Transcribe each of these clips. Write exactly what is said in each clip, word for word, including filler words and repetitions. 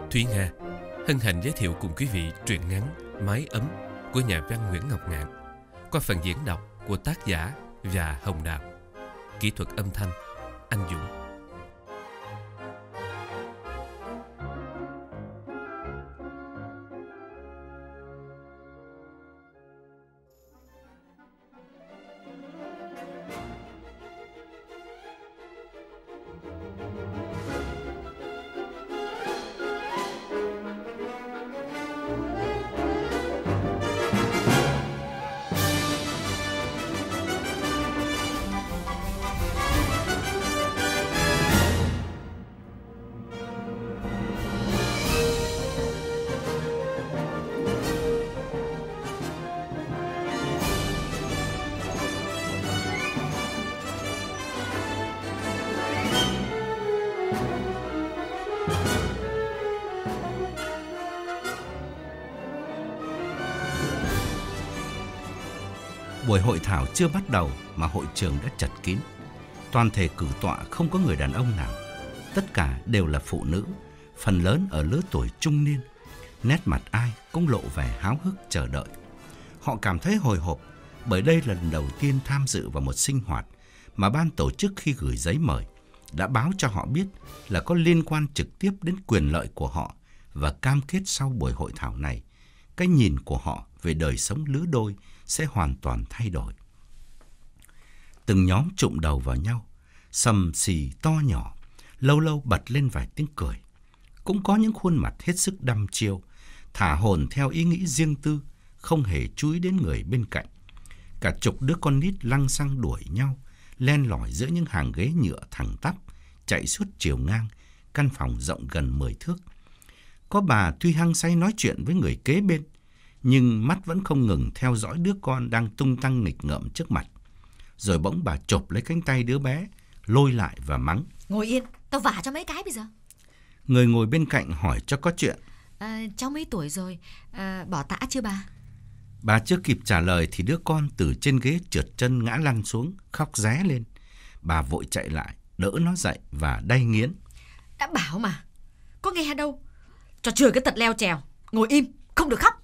Thúy Nga hân hạnh giới thiệu cùng quý vị truyện ngắn Mái ấm của nhà văn Nguyễn Ngọc Ngạn qua phần diễn đọc của tác giả và Hồng Đào. Kỹ thuật âm thanh anh Dũng. Buổi hội thảo chưa bắt đầu mà hội trường đã chật kín. Toàn thể cử tọa không có người đàn ông nào. Tất cả đều là phụ nữ, phần lớn ở lứa tuổi trung niên. Nét mặt ai cũng lộ vẻ háo hức chờ đợi. Họ cảm thấy hồi hộp bởi đây là lần đầu tiên tham dự vào một sinh hoạt mà ban tổ chức khi gửi giấy mời đã báo cho họ biết là có liên quan trực tiếp đến quyền lợi của họ, và cam kết sau buổi hội thảo này, cái nhìn của họ về đời sống lứa đôi sẽ hoàn toàn thay đổi. Từng nhóm chụm đầu vào nhau, sầm xì to nhỏ, lâu lâu bật lên vài tiếng cười. Cũng có những khuôn mặt hết sức đăm chiêu, thả hồn theo ý nghĩ riêng tư, không hề chú ý đến người bên cạnh. Cả chục đứa con nít lăng xăng đuổi nhau, len lỏi giữa những hàng ghế nhựa thẳng tắp, chạy suốt chiều ngang, căn phòng rộng gần mười thước. Có bà tuy hăng say nói chuyện với người kế bên, nhưng mắt vẫn không ngừng theo dõi đứa con đang tung tăng nghịch ngợm trước mặt. Rồi bỗng bà chộp lấy cánh tay đứa bé, lôi lại và mắng: Ngồi yên, tao vả cho mấy cái bây giờ. Người ngồi bên cạnh hỏi cho có chuyện: à, Cháu mấy tuổi rồi, à, bỏ tã chưa bà? Bà chưa kịp trả lời thì đứa con từ trên ghế trượt chân ngã lăn xuống, khóc ré lên. Bà vội chạy lại, đỡ nó dậy và đay nghiến: Đã bảo mà, có nghe đâu. Cho chừa cái tật leo trèo, ngồi im, không được khóc.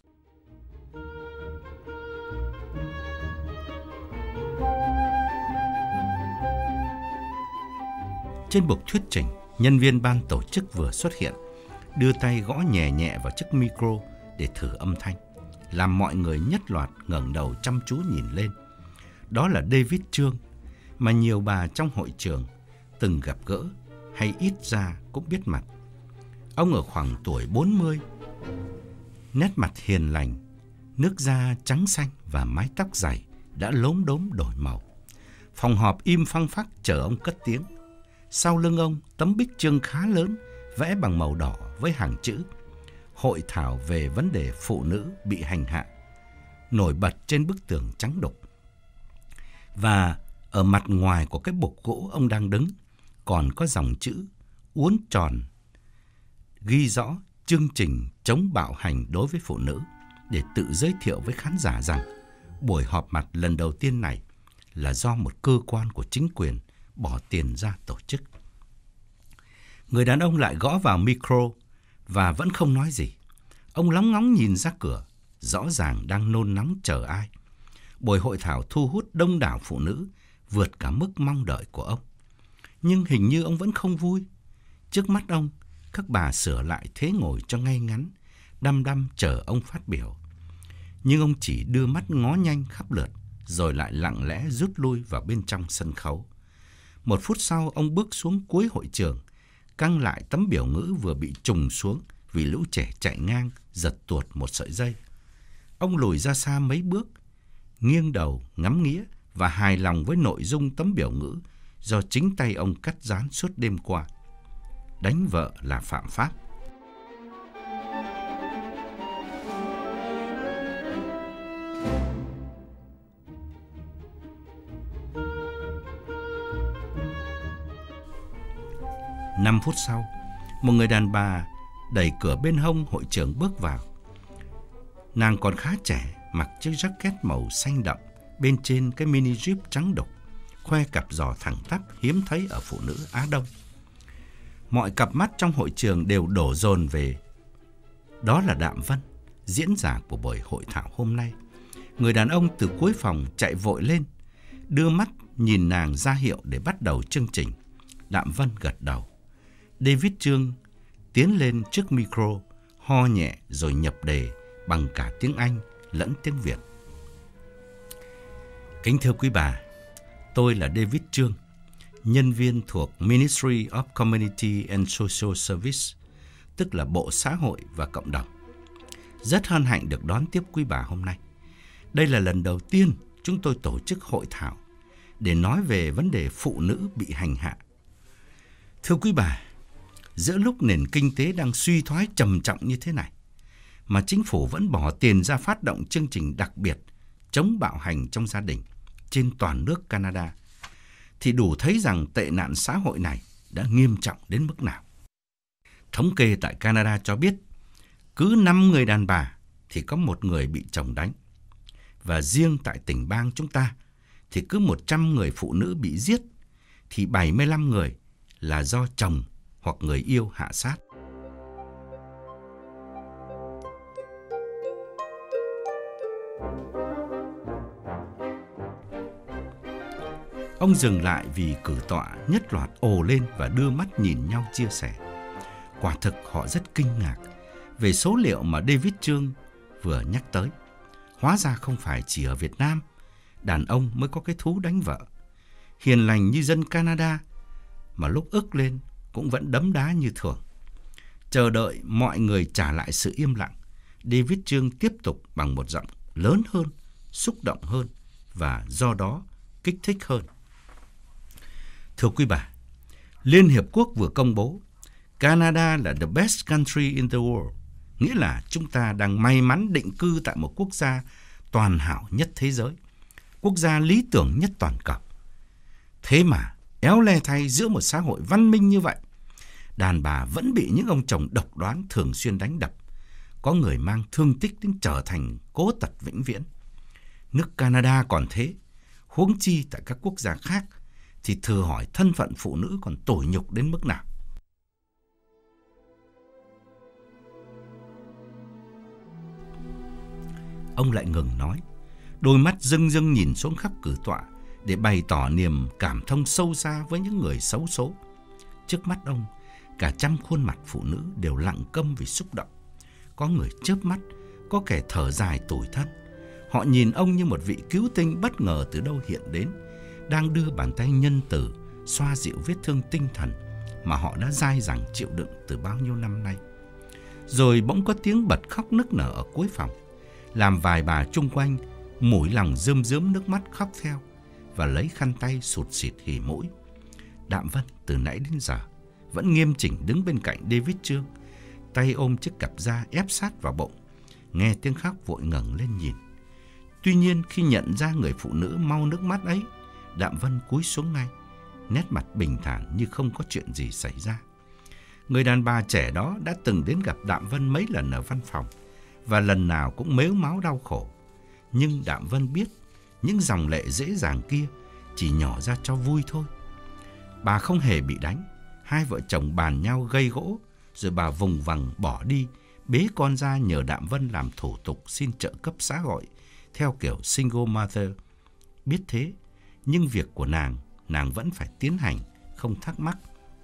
Trên bục thuyết trình, nhân viên ban tổ chức vừa xuất hiện, đưa tay gõ nhẹ nhẹ vào chiếc micro để thử âm thanh, làm mọi người nhất loạt ngẩng đầu chăm chú nhìn lên. Đó là David Trương, mà nhiều bà trong hội trường từng gặp gỡ hay ít ra cũng biết mặt. Ông ở khoảng tuổi bốn mươi, nét mặt hiền lành, nước da trắng xanh và mái tóc dày đã lốm đốm đổi màu. Phòng họp im phăng phắc chờ ông cất tiếng. Sau lưng ông, tấm bích chương khá lớn vẽ bằng màu đỏ với hàng chữ: Hội thảo về vấn đề phụ nữ bị hành hạ, nổi bật trên bức tường trắng đục. Và ở mặt ngoài của cái bục gỗ ông đang đứng còn có dòng chữ uốn tròn ghi rõ chương trình chống bạo hành đối với phụ nữ, để tự giới thiệu với khán giả rằng buổi họp mặt lần đầu tiên này là do một cơ quan của chính quyền bỏ tiền ra tổ chức. Người đàn ông lại gõ vào micro và vẫn không nói gì. Ông lóng ngóng nhìn ra cửa, rõ ràng đang nôn nóng chờ ai. Buổi hội thảo thu hút đông đảo phụ nữ, vượt cả mức mong đợi của ông. Nhưng hình như ông vẫn không vui. Trước mắt ông, các bà sửa lại thế ngồi cho ngay ngắn, đăm đăm chờ ông phát biểu. Nhưng ông chỉ đưa mắt ngó nhanh khắp lượt, rồi lại lặng lẽ rút lui vào bên trong sân khấu. Một phút sau, ông bước xuống cuối hội trường, căng lại tấm biểu ngữ vừa bị trùng xuống vì lũ trẻ chạy ngang, giật tuột một sợi dây. Ông lùi ra xa mấy bước, nghiêng đầu ngắm nghía và hài lòng với nội dung tấm biểu ngữ do chính tay ông cắt dán suốt đêm qua: Đánh vợ là phạm pháp. Năm phút sau, một người đàn bà đẩy cửa bên hông hội trường bước vào. Nàng còn khá trẻ, mặc chiếc jacket màu xanh đậm, bên trên cái mini jeep trắng đục, khoe cặp giò thẳng tắp hiếm thấy ở phụ nữ Á Đông. Mọi cặp mắt trong hội trường đều đổ dồn về Đó là Đạm Vân, diễn giả của buổi hội thảo hôm nay. Người đàn ông từ cuối phòng chạy vội lên, đưa mắt nhìn nàng ra hiệu để bắt đầu chương trình. Đạm Vân gật đầu. David Chương tiến lên trước micro, ho nhẹ rồi nhập đề bằng cả tiếng Anh lẫn tiếng Việt. Kính thưa quý bà, tôi là David Chương, nhân viên thuộc Ministry of Community and Social Service, tức là Bộ Xã hội và Cộng đồng. Rất hân hạnh được đón tiếp quý bà hôm nay. Đây là lần đầu tiên chúng tôi tổ chức hội thảo để nói về vấn đề phụ nữ bị hành hạ. Thưa quý bà, giữa lúc nền kinh tế đang suy thoái trầm trọng như thế này, mà chính phủ vẫn bỏ tiền ra phát động chương trình đặc biệt chống bạo hành trong gia đình trên toàn nước Canada, thì đủ thấy rằng tệ nạn xã hội này đã nghiêm trọng đến mức nào. Thống kê tại Canada cho biết, cứ năm người đàn bà thì có một người bị chồng đánh. Và riêng tại tỉnh bang chúng ta, thì cứ một trăm người phụ nữ bị giết, thì bảy mươi lăm người là do chồng hoặc người yêu hạ sát. Ông dừng lại vì cử tọa nhất loạt ồ lên và đưa mắt nhìn nhau chia sẻ. Quả thực họ rất kinh ngạc về số liệu mà David Chương vừa nhắc tới. Hóa ra không phải chỉ ở Việt Nam, đàn ông mới có cái thú đánh vợ. Hiền lành như dân Canada, mà lúc ức lên cũng vẫn đấm đá như thường. Chờ đợi mọi người trả lại sự im lặng, David Chương tiếp tục bằng một giọng lớn hơn, xúc động hơn và do đó kích thích hơn. Thưa quý bà, Liên Hiệp Quốc vừa công bố Canada là the best country in the world, nghĩa là chúng ta đang may mắn định cư tại một quốc gia toàn hảo nhất thế giới, quốc gia lý tưởng nhất toàn cầu. Thế mà, éo le thay giữa một xã hội văn minh như vậy, đàn bà vẫn bị những ông chồng độc đoán thường xuyên đánh đập, có người mang thương tích đến trở thành cố tật vĩnh viễn. Nước Canada còn thế, huống chi tại các quốc gia khác, thì thử hỏi thân phận phụ nữ còn tủi nhục đến mức nào. Ông lại ngừng nói, đôi mắt rưng rưng nhìn xuống khắp cử tọa để bày tỏ niềm cảm thông sâu xa với những người xấu số. Trước mắt ông, cả trăm khuôn mặt phụ nữ đều lặng câm vì xúc động. Có người chớp mắt, có kẻ thở dài tủi thân. Họ nhìn ông như một vị cứu tinh bất ngờ từ đâu hiện đến, đang đưa bàn tay nhân từ xoa dịu vết thương tinh thần mà họ đã dai dẳng chịu đựng từ bao nhiêu năm nay. Rồi bỗng có tiếng bật khóc nức nở ở cuối phòng, làm vài bà chung quanh mũi lòng rơm rớm nước mắt khóc theo và lấy khăn tay sụt sịt hì mũi. Đạm Vân từ nãy đến giờ vẫn nghiêm chỉnh đứng bên cạnh David Chương, tay ôm chiếc cặp da ép sát vào bụng, nghe tiếng khóc vội ngẩng lên nhìn. Tuy nhiên khi nhận ra người phụ nữ mau nước mắt ấy, Đạm Vân cúi xuống ngay, nét mặt bình thản như không có chuyện gì xảy ra. Người đàn bà trẻ đó đã từng đến gặp Đạm Vân mấy lần ở văn phòng, và lần nào cũng mếu máo đau khổ. Nhưng Đạm Vân biết những dòng lệ dễ dàng kia chỉ nhỏ ra cho vui thôi. Bà không hề bị đánh. Hai vợ chồng bàn nhau gây gỗ, rồi bà vùng vằng bỏ đi, bế con ra nhờ Đạm Vân làm thủ tục xin trợ cấp xã hội theo kiểu single mother. Biết thế, nhưng việc của nàng, nàng vẫn phải tiến hành, không thắc mắc.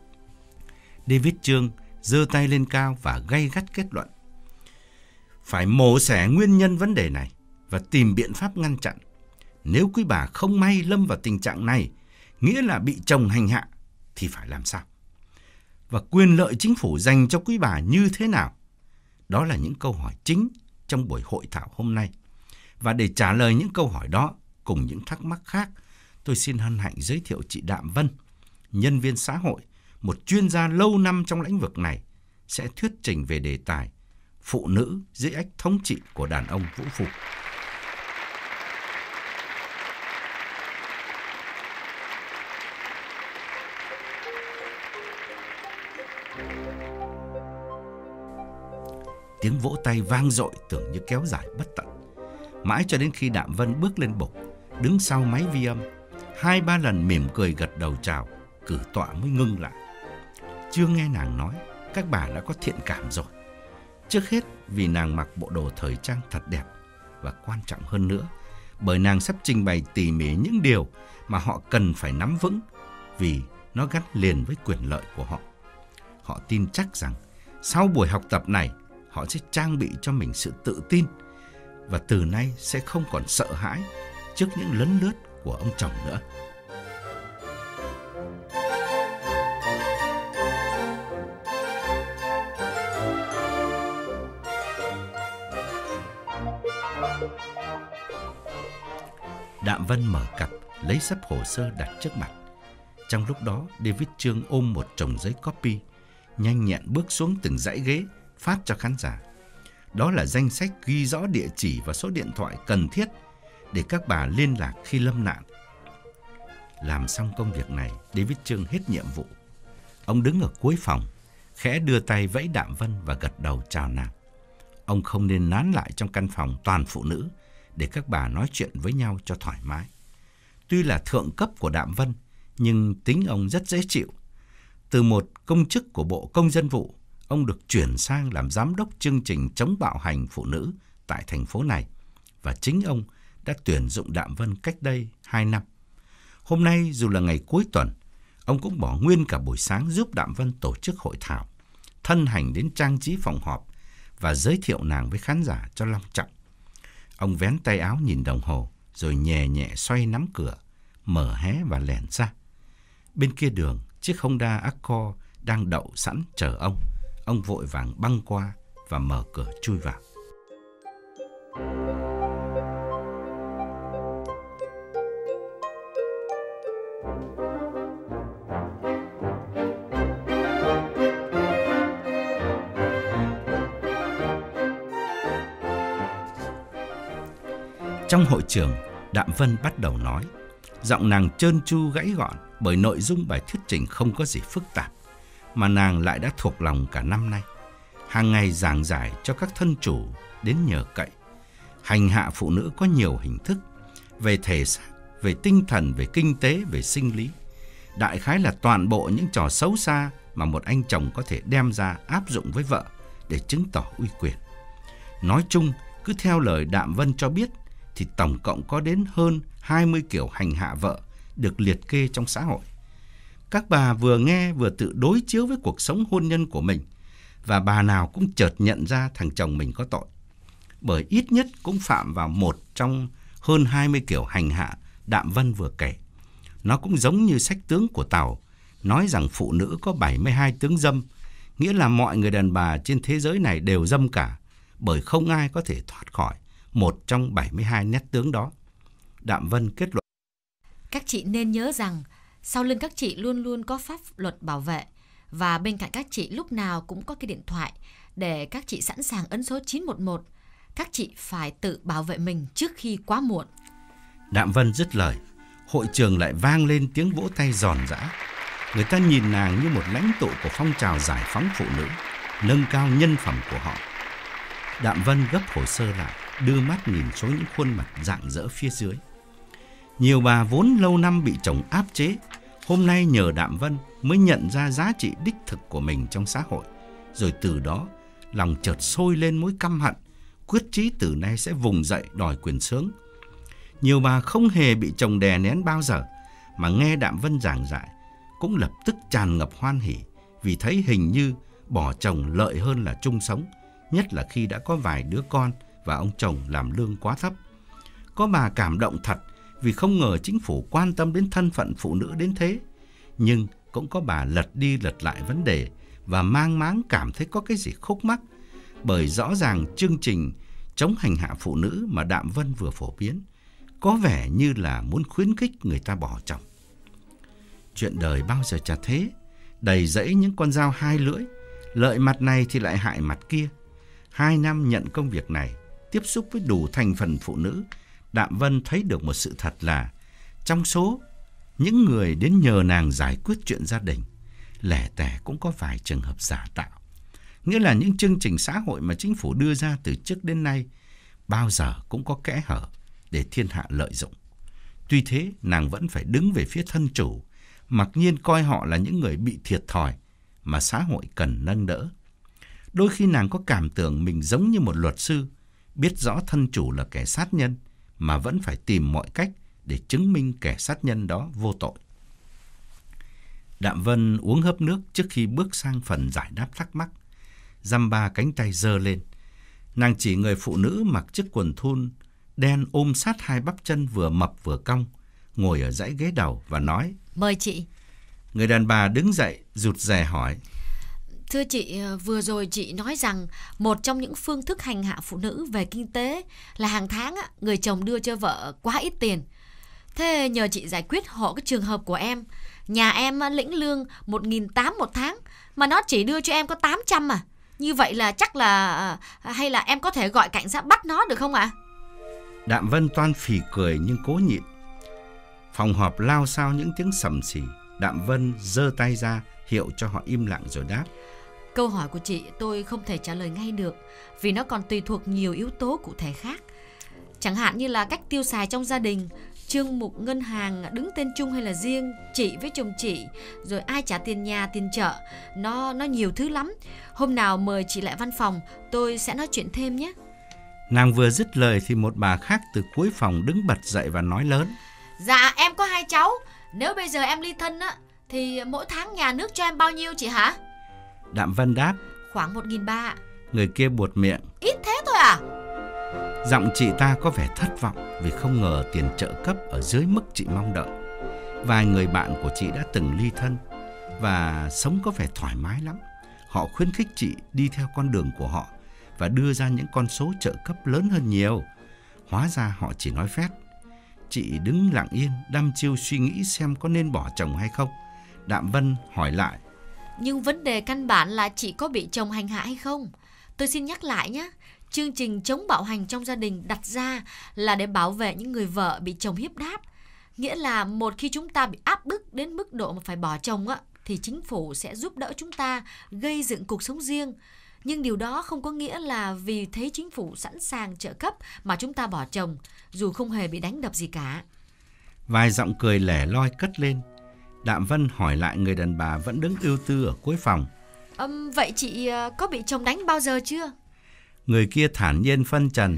David Chương giơ tay lên cao và gay gắt kết luận. Phải mổ xẻ nguyên nhân vấn đề này và tìm biện pháp ngăn chặn. Nếu quý bà không may lâm vào tình trạng này, nghĩa là bị chồng hành hạ, thì phải làm sao? Và quyền lợi chính phủ dành cho quý bà như thế nào? Đó là những câu hỏi chính trong buổi hội thảo hôm nay. Và để trả lời những câu hỏi đó cùng những thắc mắc khác, tôi xin hân hạnh giới thiệu chị Đạm Vân, nhân viên xã hội, một chuyên gia lâu năm trong lĩnh vực này, sẽ thuyết trình về đề tài phụ nữ dưới ách thống trị của đàn ông vũ phu. Tiếng vỗ tay vang dội tưởng như kéo dài bất tận. Mãi cho đến khi Đạm Vân bước lên bục, đứng sau máy vi âm, hai ba lần mỉm cười gật đầu chào, cử tọa mới ngưng lại. Chưa nghe nàng nói, các bà đã có thiện cảm rồi. Trước hết vì nàng mặc bộ đồ thời trang thật đẹp, và quan trọng hơn nữa, bởi nàng sắp trình bày tỉ mỉ những điều mà họ cần phải nắm vững, vì nó gắn liền với quyền lợi của họ. Họ tin chắc rằng sau buổi học tập này, họ sẽ trang bị cho mình sự tự tin, và từ nay sẽ không còn sợ hãi trước những lấn lướt của ông chồng nữa. Đạm Vân mở cặp, lấy sấp hồ sơ đặt trước mặt. Trong lúc đó, David Chương ôm một chồng giấy copy, nhanh nhẹn bước xuống từng dãy ghế, phát cho khán giả. Đó là danh sách ghi rõ địa chỉ và số điện thoại cần thiết để các bà liên lạc khi lâm nạn. Làm xong công việc này, David Chương hết nhiệm vụ. Ông đứng ở cuối phòng, khẽ đưa tay vẫy Đạm Vân và gật đầu chào nàng. Ông không nên nán lại trong căn phòng toàn phụ nữ để các bà nói chuyện với nhau cho thoải mái. Tuy là thượng cấp của Đạm Vân, nhưng tính ông rất dễ chịu. Từ một công chức của Bộ Công dân vụ, ông được chuyển sang làm giám đốc chương trình chống bạo hành phụ nữ tại thành phố này, và chính ông đã tuyển dụng Đạm Vân cách đây hai năm. Hôm nay dù là ngày cuối tuần, ông cũng bỏ nguyên cả buổi sáng giúp Đạm Vân tổ chức hội thảo, thân hành đến trang trí phòng họp và giới thiệu nàng với khán giả cho long trọng. Ông vén tay áo nhìn đồng hồ, rồi nhẹ nhẹ xoay nắm cửa, mở hé và lẻn ra. Bên kia đường, chiếc Honda Accord đang đậu sẵn chờ ông. Ông vội vàng băng qua và mở cửa chui vào. Trong hội trường, Đạm Vân bắt đầu nói. Giọng nàng trơn tru gãy gọn, bởi nội dung bài thuyết trình không có gì phức tạp, mà nàng lại đã thuộc lòng cả năm nay. Hàng ngày giảng giải cho các thân chủ đến nhờ cậy. Hành hạ phụ nữ có nhiều hình thức, về thể xác, về tinh thần, về kinh tế, về sinh lý. Đại khái là toàn bộ những trò xấu xa mà một anh chồng có thể đem ra áp dụng với vợ để chứng tỏ uy quyền. Nói chung, cứ theo lời Đạm Vân cho biết, thì tổng cộng có đến hơn hai mươi kiểu hành hạ vợ được liệt kê trong xã hội. Các bà vừa nghe vừa tự đối chiếu với cuộc sống hôn nhân của mình, và bà nào cũng chợt nhận ra thằng chồng mình có tội, bởi ít nhất cũng phạm vào một trong hơn hai mươi kiểu hành hạ Đạm Vân vừa kể. Nó cũng giống như sách tướng của Tàu, nói rằng phụ nữ có bảy mươi hai tướng dâm, nghĩa là mọi người đàn bà trên thế giới này đều dâm cả, bởi không ai có thể thoát khỏi một trong bảy mươi hai nét tướng đó. Đạm Vân kết luận. Các chị nên nhớ rằng sau lưng các chị luôn luôn có pháp luật bảo vệ, và bên cạnh các chị lúc nào cũng có cái điện thoại để các chị sẵn sàng ấn số chín một một. Các chị phải tự bảo vệ mình trước khi quá muộn. Đạm Vân dứt lời, hội trường lại vang lên tiếng vỗ tay giòn giã. Người ta nhìn nàng như một lãnh tụ của phong trào giải phóng phụ nữ, nâng cao nhân phẩm của họ. Đạm Vân gấp hồ sơ lại, đưa mắt nhìn xuống những khuôn mặt rạng rỡ phía dưới. Nhiều bà vốn lâu năm bị chồng áp chế, hôm nay nhờ Đạm Vân mới nhận ra giá trị đích thực của mình trong xã hội, rồi từ đó lòng chợt sôi lên mối căm hận, quyết chí từ nay sẽ vùng dậy đòi quyền sướng. Nhiều bà không hề bị chồng đè nén bao giờ, mà nghe Đạm Vân giảng giải cũng lập tức tràn ngập hoan hỉ, vì thấy hình như bỏ chồng lợi hơn là chung sống, nhất là khi đã có vài đứa con và ông chồng làm lương quá thấp. Có bà cảm động thật vì không ngờ chính phủ quan tâm đến thân phận phụ nữ đến thế. Nhưng cũng có bà lật đi lật lại vấn đề và mang máng cảm thấy có cái gì khúc mắc, bởi rõ ràng chương trình chống hành hạ phụ nữ mà Đạm Vân vừa phổ biến có vẻ như là muốn khuyến khích người ta bỏ chồng. Chuyện đời bao giờ chả thế, đầy rẫy những con dao hai lưỡi, lợi mặt này thì lại hại mặt kia. Hai năm nhận công việc này, tiếp xúc với đủ thành phần phụ nữ, Đạm Vân thấy được một sự thật là trong số những người đến nhờ nàng giải quyết chuyện gia đình, lẻ tẻ cũng có vài trường hợp giả tạo. Nghĩa là những chương trình xã hội mà chính phủ đưa ra từ trước đến nay bao giờ cũng có kẽ hở để thiên hạ lợi dụng. Tuy thế, nàng vẫn phải đứng về phía thân chủ, mặc nhiên coi họ là những người bị thiệt thòi mà xã hội cần nâng đỡ. Đôi khi nàng có cảm tưởng mình giống như một luật sư, biết rõ thân chủ là kẻ sát nhân, mà vẫn phải tìm mọi cách để chứng minh kẻ sát nhân đó vô tội. Đạm Vân uống hớp nước trước khi bước sang phần giải đáp thắc mắc. Dăm ba cánh tay giơ lên. Nàng chỉ người phụ nữ mặc chiếc quần thun đen ôm sát hai bắp chân vừa mập vừa cong, ngồi ở dãy ghế đầu và nói: Mời chị. Người đàn bà đứng dậy, rụt rè hỏi: Thưa chị, vừa rồi chị nói rằng một trong những phương thức hành hạ phụ nữ về kinh tế là hàng tháng người chồng đưa cho vợ quá ít tiền. Thế nhờ chị giải quyết hộ cái trường hợp của em. Nhà em lĩnh lương một nghìn tám trăm một tháng mà nó chỉ đưa cho em có tám trăm à. Như vậy là chắc là... hay là em có thể gọi cảnh sát bắt nó được không ạ? Đạm Vân toan phì cười nhưng cố nhịn. Phòng họp lao xao những tiếng sầm xì. Đạm Vân giơ tay ra hiệu cho họ im lặng rồi đáp: Câu hỏi của chị tôi không thể trả lời ngay được, vì nó còn tùy thuộc nhiều yếu tố cụ thể khác. Chẳng hạn như là cách tiêu xài trong gia đình, chương mục ngân hàng đứng tên chung hay là riêng, chị với chồng chị, rồi ai trả tiền nhà, tiền chợ. Nó nó nhiều thứ lắm. Hôm nào mời chị lại văn phòng, tôi sẽ nói chuyện thêm nhé. Nàng vừa dứt lời thì một bà khác từ cuối phòng đứng bật dậy và nói lớn: Dạ em có hai cháu. Nếu bây giờ em ly thân á, thì mỗi tháng nhà nước cho em bao nhiêu chị hả? Đạm Vân đáp: Khoảng một nghìn ba. Người kia buột miệng: Ít thế thôi à? Giọng chị ta có vẻ thất vọng vì không ngờ tiền trợ cấp ở dưới mức chị mong đợi. Vài người bạn của chị đã từng ly thân và sống có vẻ thoải mái lắm. Họ khuyến khích chị đi theo con đường của họ và đưa ra những con số trợ cấp lớn hơn nhiều. Hóa ra họ chỉ nói phét. Chị đứng lặng yên, đăm chiêu suy nghĩ xem có nên bỏ chồng hay không. Đạm Vân hỏi lại: Nhưng vấn đề căn bản là chị có bị chồng hành hạ hay không? Tôi xin nhắc lại nhé. Chương trình chống bạo hành trong gia đình đặt ra là để bảo vệ những người vợ bị chồng hiếp đáp. Nghĩa là một khi chúng ta bị áp bức đến mức độ mà phải bỏ chồng á, thì chính phủ sẽ giúp đỡ chúng ta gây dựng cuộc sống riêng. Nhưng điều đó không có nghĩa là vì thấy chính phủ sẵn sàng trợ cấp mà chúng ta bỏ chồng, dù không hề bị đánh đập gì cả. Vài giọng cười lẻ loi cất lên. Đạm Vân hỏi lại người đàn bà vẫn đứng ưu tư ở cuối phòng: um, Vậy chị có bị chồng đánh bao giờ chưa? Người kia thản nhiên phân trần: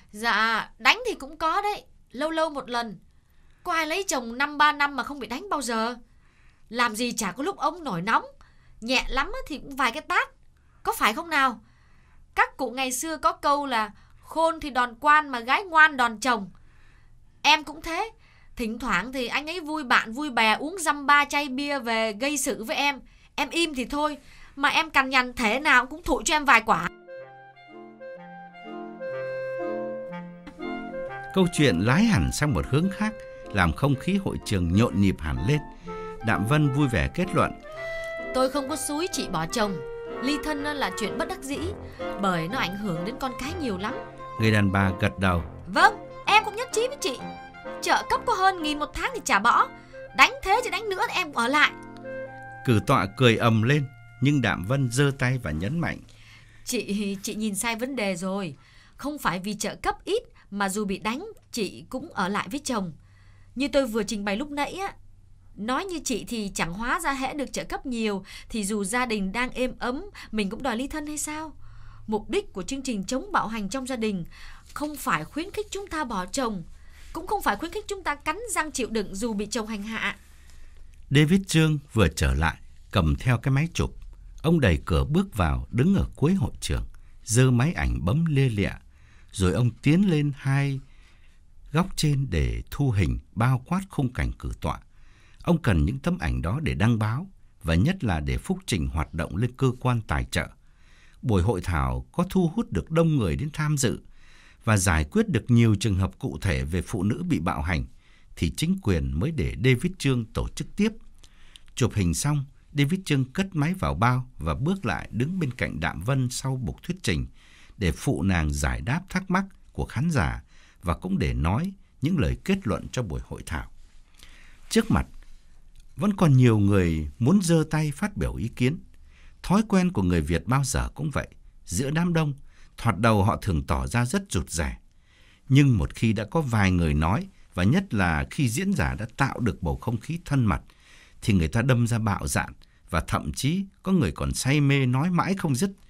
Dạ, đánh thì cũng có đấy, lâu lâu một lần. Có ai lấy chồng năm ba năm mà không bị đánh bao giờ? Làm gì chả có lúc ông nổi nóng. Nhẹ lắm thì cũng vài cái tát. Có phải không nào? Các cụ ngày xưa có câu là khôn thì đòn quan mà gái ngoan đòn chồng. Em cũng thế. Thỉnh thoảng thì anh ấy vui bạn vui bè uống dăm ba chai bia về gây sự với em. Em im thì thôi, mà em cằn nhằn thế nào cũng thụi cho em vài quả. Câu chuyện lái hẳn sang một hướng khác, làm không khí hội trường nhộn nhịp hẳn lên. Đạm Vân vui vẻ kết luận: Tôi không có xúi chị bỏ chồng. Ly thân là chuyện bất đắc dĩ, bởi nó ảnh hưởng đến con cái nhiều lắm. Người đàn bà gật đầu: Vâng, em cũng nhất trí với chị. Trợ cấp có hơn nghìn một tháng thì trả bỏ. Đánh thế chứ đánh nữa thì em cũng ở lại. Cử tọa cười ầm lên, nhưng Đạm Vân giơ tay và nhấn mạnh: Chị, chị nhìn sai vấn đề rồi. Không phải vì trợ cấp ít mà dù bị đánh chị cũng ở lại với chồng. Như tôi vừa trình bày lúc nãy á, nói như chị thì chẳng hóa ra hễ được trợ cấp nhiều thì dù gia đình đang êm ấm mình cũng đòi ly thân hay sao? Mục đích của chương trình chống bạo hành trong gia đình không phải khuyến khích chúng ta bỏ chồng, cũng không phải khuyến khích chúng ta cắn răng chịu đựng dù bị chồng hành hạ. David Trương vừa trở lại, cầm theo cái máy chụp. Ông đẩy cửa bước vào, đứng ở cuối hội trường, giơ máy ảnh bấm lia lịa. Rồi ông tiến lên hai góc trên để thu hình bao quát khung cảnh cử tọa. Ông cần những tấm ảnh đó để đăng báo, và nhất là để phúc trình hoạt động lên cơ quan tài trợ. Buổi hội thảo có thu hút được đông người đến tham dự và giải quyết được nhiều trường hợp cụ thể về phụ nữ bị bạo hành, thì chính quyền mới để David Trương tổ chức tiếp. Chụp hình xong, David Trương cất máy vào bao và bước lại đứng bên cạnh Đạm Vân sau buộc thuyết trình để phụ nàng giải đáp thắc mắc của khán giả và cũng để nói những lời kết luận cho buổi hội thảo. Trước mặt, vẫn còn nhiều người muốn giơ tay phát biểu ý kiến. Thói quen của người Việt bao giờ cũng vậy. Giữa đám đông, thoạt đầu họ thường tỏ ra rất rụt rè. Nhưng một khi đã có vài người nói, và nhất là khi diễn giả đã tạo được bầu không khí thân mật, thì người ta đâm ra bạo dạn, và thậm chí có người còn say mê nói mãi không dứt.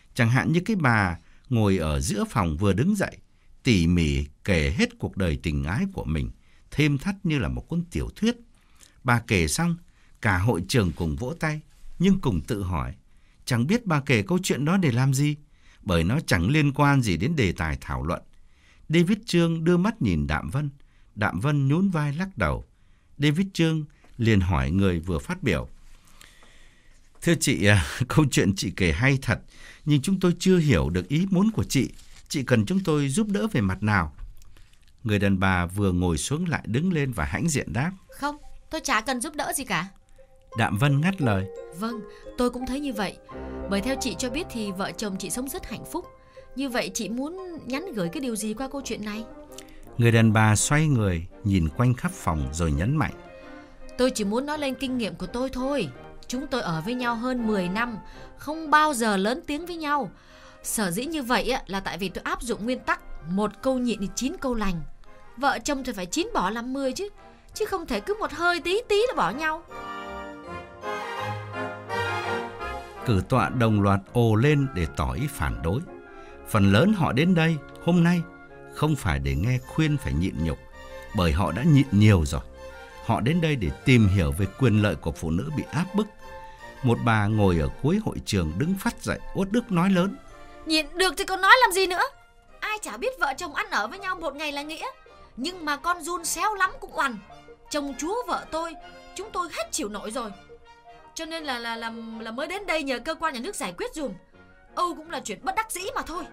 Chẳng hạn như cái bà ngồi ở giữa phòng vừa đứng dậy, tỉ mỉ kể hết cuộc đời tình ái của mình, thêm thắt như là một cuốn tiểu thuyết. Bà kể xong, cả hội trường cùng vỗ tay, nhưng cùng tự hỏi, chẳng biết bà kể câu chuyện đó để làm gì, bởi nó chẳng liên quan gì đến đề tài thảo luận. David Trương đưa mắt nhìn Đạm Vân. Đạm Vân nhún vai lắc đầu. David Trương liền hỏi người vừa phát biểu. Thưa chị, à, câu chuyện chị kể hay thật, nhưng chúng tôi chưa hiểu được ý muốn của chị. Chị cần chúng tôi giúp đỡ về mặt nào? Người đàn bà vừa ngồi xuống lại đứng lên và hãnh diện đáp. Không, tôi chả cần giúp đỡ gì cả. Đạm Vân ngắt lời. Vâng, tôi cũng thấy như vậy. Bởi theo chị cho biết thì vợ chồng chị sống rất hạnh phúc. Như vậy chị muốn nhắn gửi cái điều gì qua câu chuyện này? Người đàn bà xoay người, nhìn quanh khắp phòng rồi nhấn mạnh. Tôi chỉ muốn nói lên kinh nghiệm của tôi thôi. Chúng tôi ở với nhau hơn mười năm, không bao giờ lớn tiếng với nhau. Sở dĩ như vậy là tại vì tôi áp dụng nguyên tắc một câu nhịn thì chín câu lành. Vợ chồng thì phải chín bỏ làm mười chứ, chứ không thể cứ một hơi tí tí là bỏ nhau. Cử tọa đồng loạt ồ lên để tỏ ý phản đối. Phần lớn họ đến đây hôm nay không phải để nghe khuyên phải nhịn nhục, bởi họ đã nhịn nhiều rồi. Họ đến đây để tìm hiểu về quyền lợi của phụ nữ bị áp bức. Một bà ngồi ở cuối hội trường đứng phắt dậy uất ức nói lớn. Nhịn được thì còn nói làm gì nữa. Ai chả biết vợ chồng ăn ở với nhau một ngày là nghĩa. Nhưng mà con giun xéo lắm cũng oằn. Chồng chúa vợ tôi, chúng tôi hết chịu nổi rồi. Cho nên là, là, là, là mới đến đây nhờ cơ quan nhà nước giải quyết dùm. Âu cũng là chuyện bất đắc dĩ mà thôi.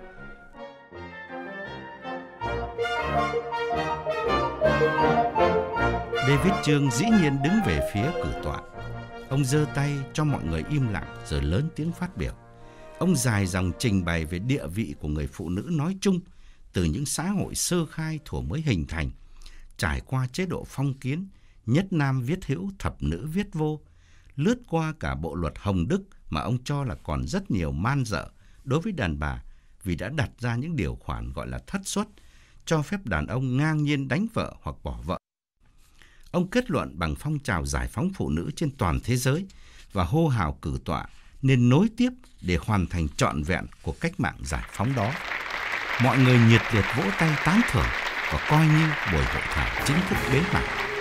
David Trương dĩ nhiên đứng về phía cử tọa. Ông giơ tay cho mọi người im lặng rồi lớn tiếng phát biểu. Ông dài dòng trình bày về địa vị của người phụ nữ nói chung, từ những xã hội sơ khai thuở mới hình thành, trải qua chế độ phong kiến, nhất nam viết hữu, thập nữ viết vô, lướt qua cả bộ luật Hồng Đức mà ông cho là còn rất nhiều man dợ đối với đàn bà, vì đã đặt ra những điều khoản gọi là thất suất, cho phép đàn ông ngang nhiên đánh vợ hoặc bỏ vợ. Ông kết luận bằng phong trào giải phóng phụ nữ trên toàn thế giới và hô hào cử tọa nên nối tiếp để hoàn thành trọn vẹn cuộc cách mạng giải phóng đó. Mọi người nhiệt liệt vỗ tay tán thưởng và coi như buổi hội thảo chính thức bế mạc.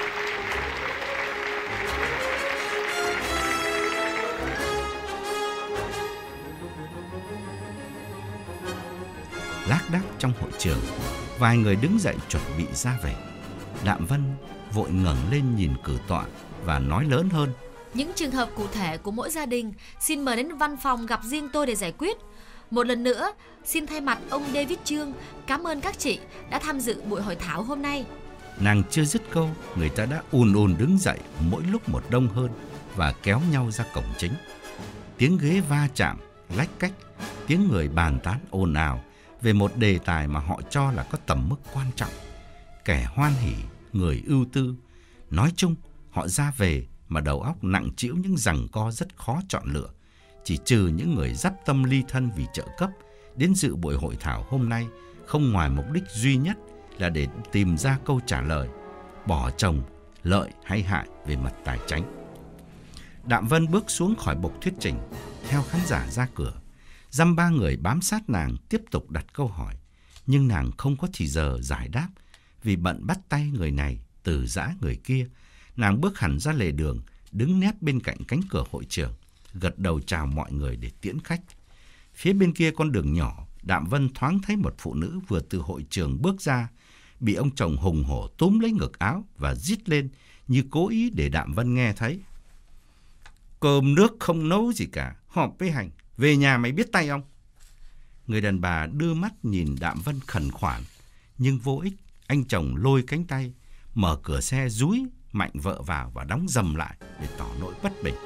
Lác đác trong hội trường, vài người đứng dậy chuẩn bị ra về. Đạm Vân vội ngẩng lên nhìn cử tọa và nói lớn hơn. Những trường hợp cụ thể của mỗi gia đình xin mời đến văn phòng gặp riêng tôi để giải quyết. Một lần nữa, xin thay mặt ông David Trương cảm ơn các chị đã tham dự buổi hội thảo hôm nay. Nàng chưa dứt câu, người ta đã ùn ùn đứng dậy mỗi lúc một đông hơn và kéo nhau ra cổng chính. Tiếng ghế va chạm, lách cách, tiếng người bàn tán ồn ào về một đề tài mà họ cho là có tầm mức quan trọng. Kẻ hoan hỉ, người ưu tư. Nói chung, họ ra về mà đầu óc nặng trĩu những giằng co rất khó chọn lựa. Chỉ trừ những người dắp tâm ly thân vì trợ cấp đến dự buổi hội thảo hôm nay không ngoài mục đích duy nhất là để tìm ra câu trả lời bỏ chồng lợi hay hại về mặt tài chính. Đạm Vân bước xuống khỏi bục thuyết trình, theo khán giả ra cửa. Dăm ba người bám sát nàng tiếp tục đặt câu hỏi, nhưng nàng không có thì giờ giải đáp vì bận bắt tay người này từ giã người kia. Nàng bước hẳn ra lề đường, đứng nép bên cạnh cánh cửa hội trường, gật đầu chào mọi người để tiễn khách. Phía bên kia con đường nhỏ, Đạm Vân thoáng thấy một phụ nữ vừa từ hội trường bước ra, bị ông chồng hùng hổ túm lấy ngực áo và rít lên như cố ý để Đạm Vân nghe thấy. Cơm nước không nấu gì cả, họp với hành, về nhà mày biết tay không? Người đàn bà đưa mắt nhìn Đạm Vân khẩn khoản, nhưng vô ích. Anh chồng lôi cánh tay, mở cửa xe dúi mạnh vợ vào và đóng dầm lại để tỏ nỗi bất bình.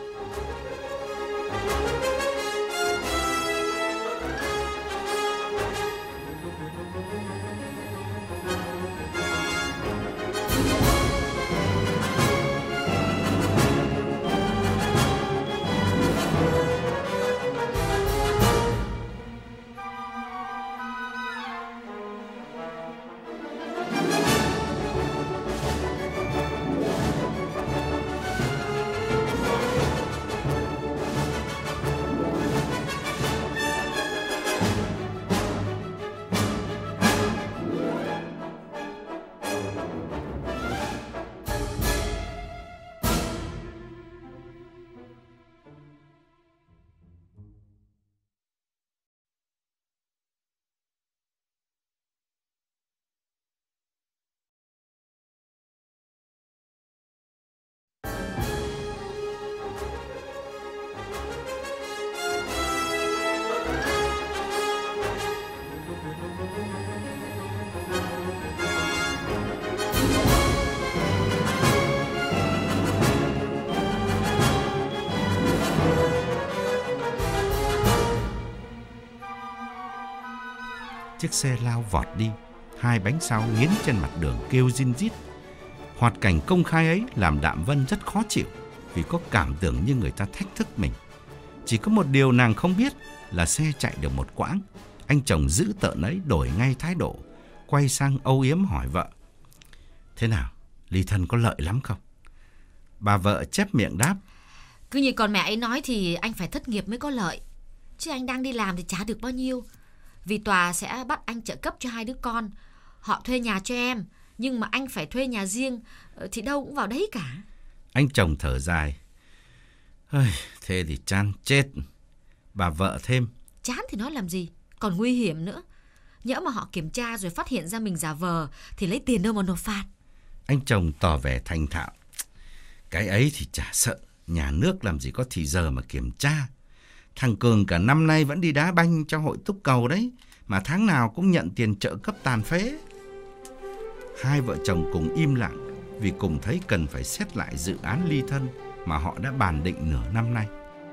Chiếc xe lao vọt đi, hai bánh sau nghiến trên mặt đường kêu rin rít. Hoạt cảnh công khai ấy làm Đạm Vân rất khó chịu, vì có cảm tưởng như người ta thách thức mình. Chỉ có một điều nàng không biết là xe chạy được một quãng, anh chồng dữ tợn ấy đổi ngay thái độ, quay sang âu yếm hỏi vợ: "Thế nào, ly thân có lợi lắm không?" Bà vợ chép miệng đáp: "Cứ như con mẹ ấy nói thì anh phải thất nghiệp mới có lợi, chứ anh đang đi làm thì chả được bao nhiêu. Vì tòa sẽ bắt anh trợ cấp cho hai đứa con. Họ thuê nhà cho em, nhưng mà anh phải thuê nhà riêng thì đâu cũng vào đấy cả." Anh chồng thở dài: "Thế thì chán chết." Bà vợ thêm: "Chán thì nói làm gì, còn nguy hiểm nữa. Nhỡ mà họ kiểm tra rồi phát hiện ra mình giả vờ thì lấy tiền đâu mà nộp phạt." Anh chồng tỏ vẻ thành thạo: "Cái ấy thì chả sợ, nhà nước làm gì có thì giờ mà kiểm tra. Thằng Cường cả năm nay vẫn đi đá banh cho hội Túc Cầu đấy, mà tháng nào cũng nhận tiền trợ cấp tàn phế." Hai vợ chồng cùng im lặng, vì cùng thấy cần phải xét lại dự án ly thân mà họ đã bàn định nửa năm nay.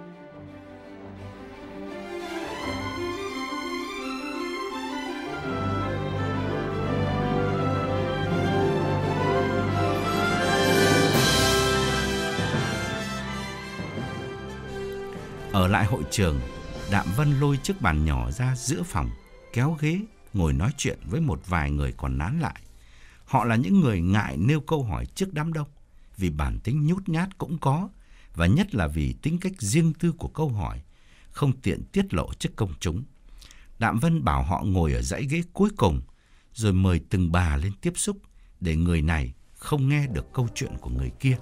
Ở lại hội trường, Đạm Vân lôi chiếc bàn nhỏ ra giữa phòng, kéo ghế, ngồi nói chuyện với một vài người còn nán lại. Họ là những người ngại nêu câu hỏi trước đám đông, vì bản tính nhút nhát cũng có, và nhất là vì tính cách riêng tư của câu hỏi, không tiện tiết lộ trước công chúng. Đạm Vân bảo họ ngồi ở dãy ghế cuối cùng, rồi mời từng bà lên tiếp xúc, để người này không nghe được câu chuyện của người kia.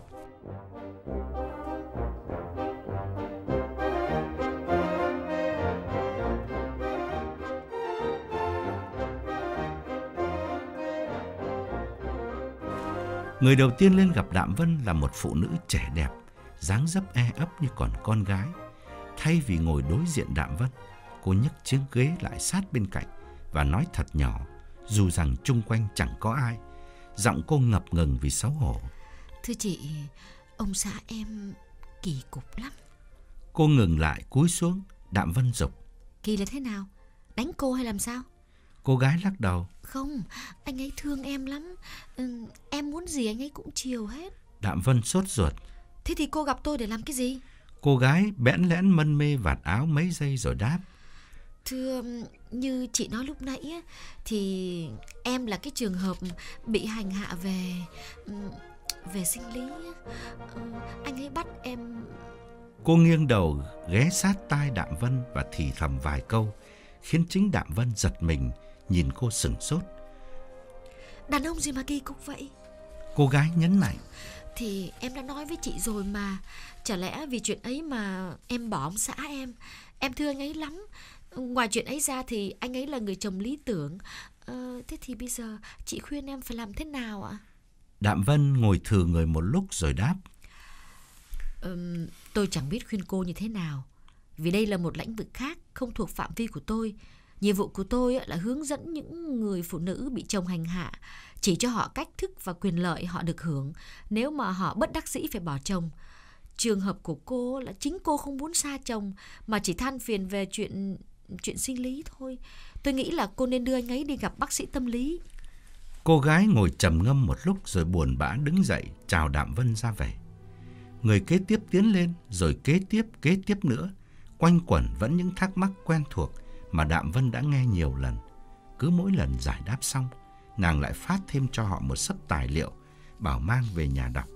Người đầu tiên lên gặp Đạm Vân là một phụ nữ trẻ đẹp, dáng dấp e ấp như còn con gái. Thay vì ngồi đối diện Đạm Vân, cô nhấc chiếc ghế lại sát bên cạnh và nói thật nhỏ, dù rằng chung quanh chẳng có ai. Giọng cô ngập ngừng vì xấu hổ: "Thưa chị, ông xã em kỳ cục lắm." Cô ngừng lại cúi xuống. Đạm Vân giục: "Kỳ là thế nào? Đánh cô hay làm sao?" Cô gái lắc đầu: "Không, anh ấy thương em lắm. Ừ, em muốn gì anh ấy cũng chiều hết." Đạm Vân sốt ruột: "Thế thì cô gặp tôi để làm cái gì?" Cô gái bẽn lẽn mân mê vạt áo mấy giây rồi đáp: "Thưa, như chị nói lúc nãy thì em là cái trường hợp bị hành hạ về về sinh lý. Anh ấy bắt em..." Cô nghiêng đầu ghé sát tai Đạm Vân và thì thầm vài câu, khiến chính Đạm Vân giật mình, nhìn cô sửng sốt. "Đàn ông gì mà kỳ cục vậy?" Cô gái nhấn mạnh: "Thì em đã nói với chị rồi mà. Chả lẽ vì chuyện ấy mà em bỏ ông xã em? Em thương anh ấy lắm. Ngoài chuyện ấy ra thì anh ấy là người chồng lý tưởng. Ờ, thế thì bây giờ chị khuyên em phải làm thế nào ạ?" Đạm Vân ngồi thừ người một lúc rồi đáp: Ừm, tôi chẳng biết khuyên cô như thế nào, vì đây là một lĩnh vực khác, không thuộc phạm vi của tôi. Nhiệm vụ của tôi là hướng dẫn những người phụ nữ bị chồng hành hạ, chỉ cho họ cách thức và quyền lợi họ được hưởng nếu mà họ bất đắc dĩ phải bỏ chồng. Trường hợp của cô là chính cô không muốn xa chồng, mà chỉ than phiền về chuyện chuyện sinh lý thôi. Tôi nghĩ là cô nên đưa anh ấy đi gặp bác sĩ tâm lý." Cô gái ngồi trầm ngâm một lúc rồi buồn bã đứng dậy chào Đạm Vân ra về. Người kế tiếp tiến lên, rồi kế tiếp, kế tiếp nữa. Quanh quẩn vẫn những thắc mắc quen thuộc mà Đạm Vân đã nghe nhiều lần. Cứ mỗi lần giải đáp xong, nàng lại phát thêm cho họ một xấp tài liệu, bảo mang về nhà đọc.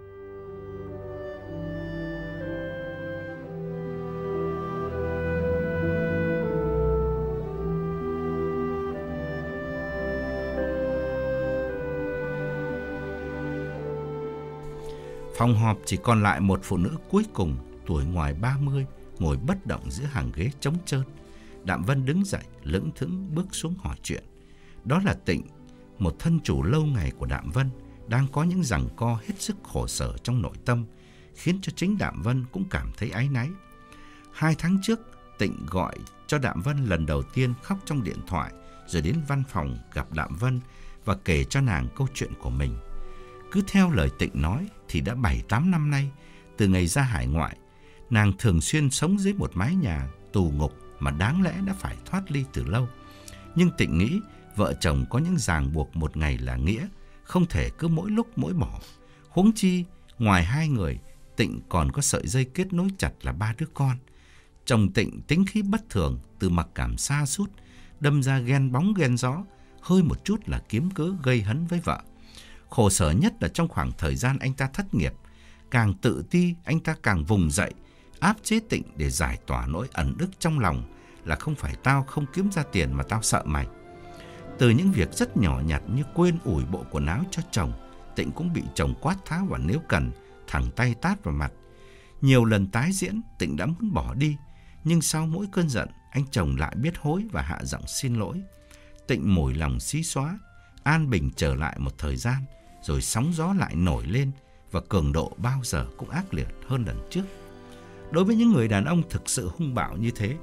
Phòng họp chỉ còn lại một phụ nữ cuối cùng, tuổi ngoài ba mươi, ngồi bất động giữa hàng ghế trống trơn. Đạm Vân đứng dậy, lững thững bước xuống hỏi chuyện. Đó là Tịnh, một thân chủ lâu ngày của Đạm Vân, đang có những giằng co hết sức khổ sở trong nội tâm, khiến cho chính Đạm Vân cũng cảm thấy áy náy. Hai tháng trước, Tịnh gọi cho Đạm Vân lần đầu tiên khóc trong điện thoại, rồi đến văn phòng gặp Đạm Vân và kể cho nàng câu chuyện của mình. Cứ theo lời Tịnh nói thì đã bảy tám năm nay, từ ngày ra hải ngoại, nàng thường xuyên sống dưới một mái nhà tù ngục mà đáng lẽ đã phải thoát ly từ lâu. Nhưng Tịnh nghĩ vợ chồng có những ràng buộc một ngày là nghĩa, không thể cứ mỗi lúc mỗi bỏ. Huống chi, ngoài hai người, Tịnh còn có sợi dây kết nối chặt là ba đứa con. Chồng Tịnh tính khí bất thường, từ mặc cảm sa sút, đâm ra ghen bóng ghen gió, hơi một chút là kiếm cớ gây hấn với vợ. Khổ sở nhất là trong khoảng thời gian anh ta thất nghiệp, càng tự ti anh ta càng vùng dậy, áp chế Tịnh để giải tỏa nỗi ẩn ức trong lòng là không phải tao không kiếm ra tiền mà tao sợ mày. Từ những việc rất nhỏ nhặt như quên ủi bộ quần áo cho chồng, Tịnh cũng bị chồng quát tháo và nếu cần, thẳng tay tát vào mặt. Nhiều lần tái diễn, Tịnh đã muốn bỏ đi, nhưng sau mỗi cơn giận, anh chồng lại biết hối và hạ giọng xin lỗi. Tịnh mỏi lòng xí xóa, an bình trở lại một thời gian, rồi sóng gió lại nổi lên và cường độ bao giờ cũng ác liệt hơn lần trước. Đối với những người đàn ông thực sự hung bạo như thế,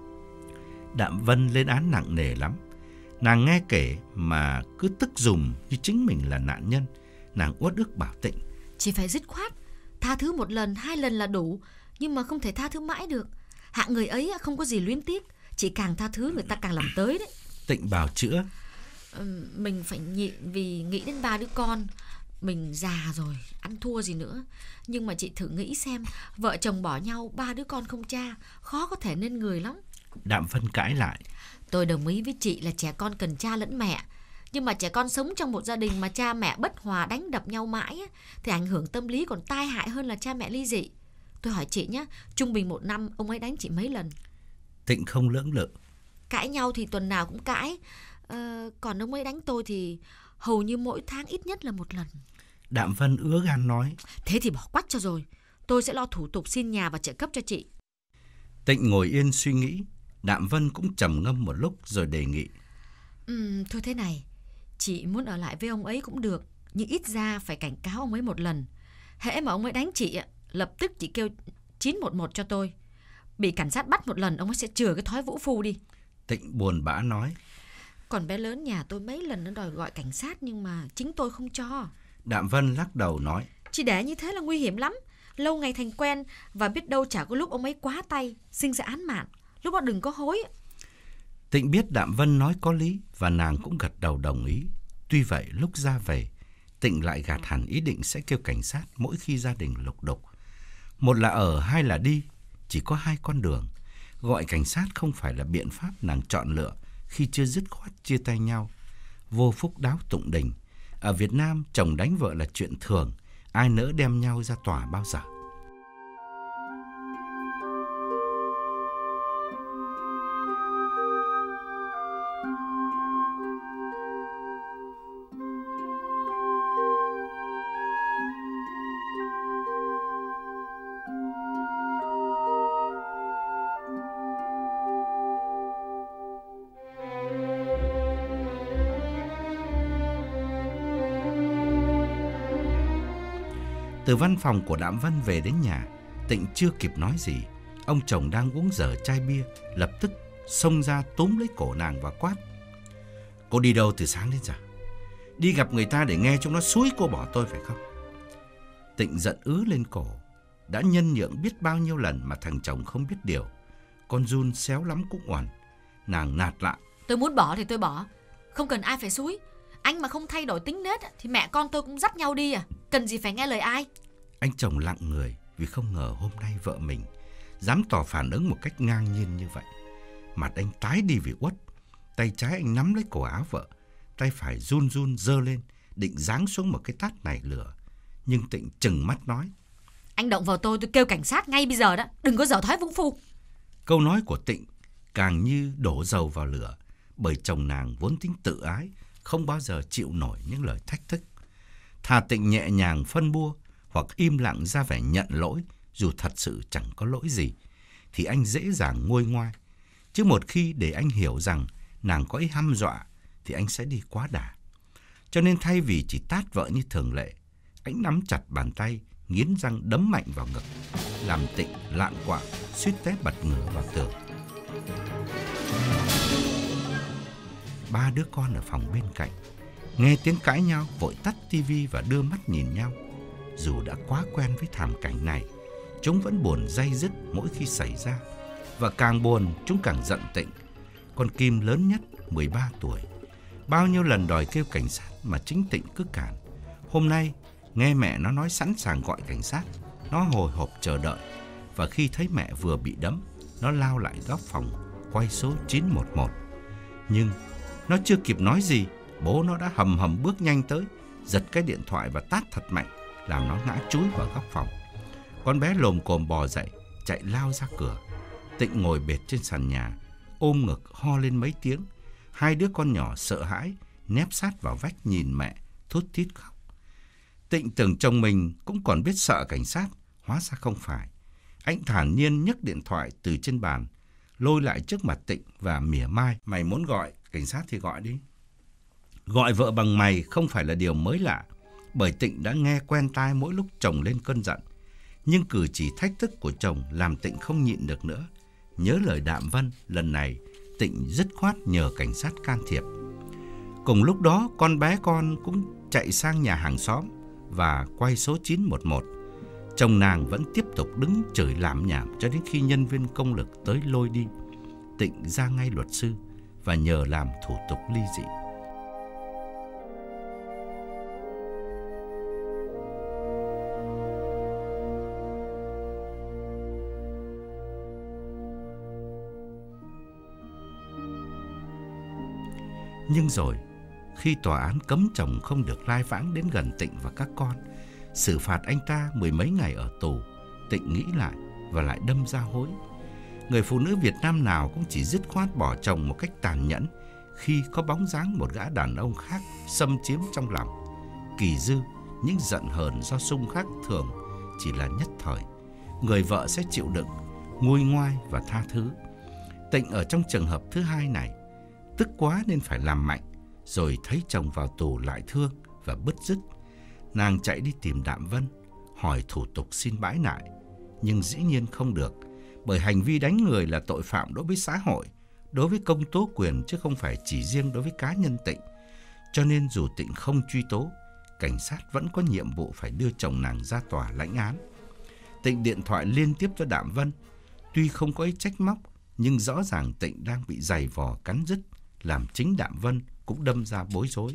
Đạm Vân lên án nặng nề lắm. Nàng nghe kể mà cứ tức dùm như chính mình là nạn nhân. Nàng uất ức bảo Tịnh: Chỉ phải dứt khoát, tha thứ một lần, hai lần là đủ, nhưng mà không thể tha thứ mãi được. Hạng người ấy không có gì luyến tiếc, chỉ càng tha thứ người ta càng làm tới đấy. Tịnh bào chữa: ừ, Mình phải nhịn vì nghĩ đến ba đứa con. Mình già rồi, ăn thua gì nữa. Nhưng mà chị thử nghĩ xem, vợ chồng bỏ nhau, ba đứa con không cha, khó có thể nên người lắm. Đạm Vân cãi lại: Tôi đồng ý với chị là trẻ con cần cha lẫn mẹ, nhưng mà trẻ con sống trong một gia đình mà cha mẹ bất hòa, đánh đập nhau mãi thì ảnh hưởng tâm lý còn tai hại hơn là cha mẹ ly dị. Tôi hỏi chị nhé, trung bình một năm ông ấy đánh chị mấy lần? Tịnh không lưỡng lự: Cãi nhau thì tuần nào cũng cãi, ờ, còn ông ấy đánh tôi thì hầu như mỗi tháng ít nhất là một lần. Đạm Vân ứa gan nói: Thế thì bỏ quách cho rồi, tôi sẽ lo thủ tục xin nhà và trợ cấp cho chị. Tịnh ngồi yên suy nghĩ. Đạm Vân cũng trầm ngâm một lúc rồi đề nghị: Ừ, thôi thế này, chị muốn ở lại với ông ấy cũng được, nhưng ít ra phải cảnh cáo ông ấy một lần. Hễ mà ông ấy đánh chị, lập tức chị kêu chín một một cho tôi. Bị cảnh sát bắt một lần, ông ấy sẽ chừa cái thói vũ phu đi. Tịnh buồn bã nói: Còn bé lớn nhà tôi mấy lần nó đòi gọi cảnh sát, nhưng mà chính tôi không cho. Đạm Vân lắc đầu nói: Chị để như thế là nguy hiểm lắm. Lâu ngày thành quen, và biết đâu chả có lúc ông ấy quá tay, sinh ra án mạng. Lúc đó đừng có hối. Tịnh biết Đạm Vân nói có lý và nàng cũng gật đầu đồng ý. Tuy vậy lúc ra về, Tịnh lại gạt hẳn ý định sẽ kêu cảnh sát mỗi khi gia đình lục đục. Một là ở, hai là đi, chỉ có hai con đường. Gọi cảnh sát không phải là biện pháp nàng chọn lựa khi chưa dứt khoát chia tay nhau. Vô phúc đáo tụng đình. Ở Việt Nam, chồng đánh vợ là chuyện thường, ai nỡ đem nhau ra tòa bao giờ. Từ văn phòng của Đạm Vân về đến nhà, Tịnh chưa kịp nói gì, ông chồng đang uống dở chai bia lập tức xông ra túm lấy cổ nàng và quát: Cô đi đâu từ sáng đến giờ? Đi gặp người ta để nghe chúng nó xúi cô bỏ tôi phải không? Tịnh giận ứ lên cổ. Đã nhân nhượng biết bao nhiêu lần mà thằng chồng không biết điều. Con giun xéo lắm cũng oằn. Nàng nạt lại: Tôi muốn bỏ thì tôi bỏ, không cần ai phải xúi. Anh mà không thay đổi tính nết thì mẹ con tôi cũng dắt nhau đi à? Cần gì phải nghe lời ai? Anh chồng lặng người vì không ngờ hôm nay vợ mình dám tỏ phản ứng một cách ngang nhiên như vậy. Mặt anh tái đi vì uất. Tay trái anh nắm lấy cổ áo vợ, tay phải run run giơ lên định giáng xuống một cái tát nảy lửa. Nhưng Tịnh trừng mắt nói: Anh động vào tôi, tôi kêu cảnh sát ngay bây giờ đó. Đừng có dở thói vũ phu. Câu nói của Tịnh càng như đổ dầu vào lửa, bởi chồng nàng vốn tính tự ái, không bao giờ chịu nổi những lời thách thức. Thà Tịnh nhẹ nhàng phân bua hoặc im lặng ra vẻ nhận lỗi dù thật sự chẳng có lỗi gì, thì anh dễ dàng nguôi ngoai. Chứ một khi để anh hiểu rằng nàng có ý hăm dọa thì anh sẽ đi quá đà. Cho nên thay vì chỉ tát vợ như thường lệ, anh nắm chặt bàn tay, nghiến răng đấm mạnh vào ngực, làm Tịnh lạng quạng suýt té bật ngửa vào tường. Ba đứa con ở phòng bên cạnh nghe tiếng cãi nhau vội tắt tivi và đưa mắt nhìn nhau. Dù đã quá quen với thảm cảnh này, chúng vẫn buồn day dứt mỗi khi xảy ra. Và càng buồn chúng càng giận Tịnh. Con Kim lớn nhất mười ba tuổi. Bao nhiêu lần đòi kêu cảnh sát mà chính Tịnh cứ cản. Hôm nay, nghe mẹ nó nói sẵn sàng gọi cảnh sát, nó hồi hộp chờ đợi. Và khi thấy mẹ vừa bị đấm, nó lao lại góc phòng, quay số chín một một. Nhưng nó chưa kịp nói gì, bố nó đã hầm hầm bước nhanh tới, giật cái điện thoại và tát thật mạnh, làm nó ngã chúi vào góc phòng. Con bé lồm cồm bò dậy, chạy lao ra cửa. Tịnh ngồi bệt trên sàn nhà, ôm ngực ho lên mấy tiếng. Hai đứa con nhỏ sợ hãi, nép sát vào vách nhìn mẹ, thút thít khóc. Tịnh tưởng chồng mình cũng còn biết sợ cảnh sát, hóa ra không phải. Anh thản nhiên nhấc điện thoại từ trên bàn, lôi lại trước mặt Tịnh và mỉa mai. Mày muốn gọi cảnh sát thì gọi đi. Gọi vợ bằng mày không phải là điều mới lạ, bởi Tịnh đã nghe quen tai mỗi lúc chồng lên cơn giận. Nhưng cử chỉ thách thức của chồng làm Tịnh không nhịn được nữa. Nhớ lời Đạm Vân, lần này Tịnh dứt khoát nhờ cảnh sát can thiệp. Cùng lúc đó, con bé con cũng chạy sang nhà hàng xóm và quay số chín một một. Chồng nàng vẫn tiếp tục đứng chửi lảm nhảm cho đến khi nhân viên công lực tới lôi đi. Tịnh ra ngay luật sư và nhờ làm thủ tục ly dị. Nhưng rồi, khi tòa án cấm chồng không được lai vãng đến gần Tịnh và các con, xử phạt anh ta mười mấy ngày ở tù, Tịnh nghĩ lại và lại đâm ra hối. Người phụ nữ Việt Nam nào cũng chỉ dứt khoát bỏ chồng một cách tàn nhẫn khi có bóng dáng một gã đàn ông khác xâm chiếm trong lòng. Kỳ dư, những giận hờn do xung khắc thường chỉ là nhất thời. Người vợ sẽ chịu đựng, nguôi ngoai và tha thứ. Tịnh ở trong trường hợp thứ hai này, tức quá nên phải làm mạnh, rồi thấy chồng vào tù lại thương và bứt rứt. Nàng chạy đi tìm Đạm Vân, hỏi thủ tục xin bãi nại, nhưng dĩ nhiên không được, bởi hành vi đánh người là tội phạm đối với xã hội, đối với công tố quyền chứ không phải chỉ riêng đối với cá nhân Tịnh. Cho nên dù Tịnh không truy tố, cảnh sát vẫn có nhiệm vụ phải đưa chồng nàng ra tòa lãnh án. Tịnh điện thoại liên tiếp cho Đạm Vân, tuy không có ý trách móc, nhưng rõ ràng Tịnh đang bị giày vò cắn rứt, làm chính Đạm Vân cũng đâm ra bối rối.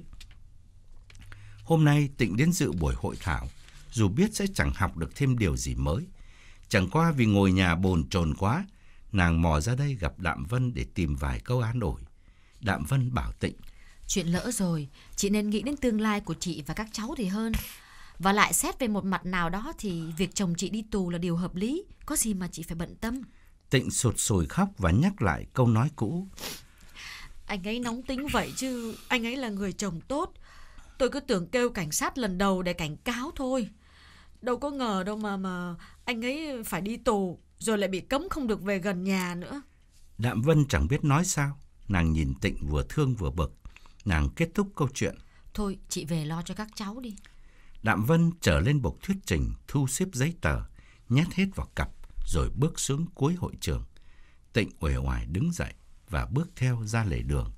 Hôm nay Tịnh đến dự buổi hội thảo, dù biết sẽ chẳng học được thêm điều gì mới. Chẳng qua vì ngồi nhà bồn chồn quá, nàng mò ra đây gặp Đạm Vân để tìm vài câu an ủi. Đạm Vân bảo Tịnh: chuyện lỡ rồi, chị nên nghĩ đến tương lai của chị và các cháu thì hơn. Và lại xét về một mặt nào đó thì việc chồng chị đi tù là điều hợp lý, có gì mà chị phải bận tâm. Tịnh sụt sùi khóc và nhắc lại câu nói cũ. Anh ấy nóng tính vậy chứ anh ấy là người chồng tốt. Tôi cứ tưởng kêu cảnh sát lần đầu để cảnh cáo thôi. Đâu có ngờ đâu mà mà anh ấy phải đi tù, rồi lại bị cấm không được về gần nhà nữa. Đạm Vân chẳng biết nói sao. Nàng nhìn Tịnh vừa thương vừa bực. Nàng kết thúc câu chuyện: thôi chị về lo cho các cháu đi. Đạm Vân trở lên bục thuyết trình, thu xếp giấy tờ, nhét hết vào cặp, rồi bước xuống cuối hội trường. Tịnh uể oải đứng dậy và bước theo ra lề đường.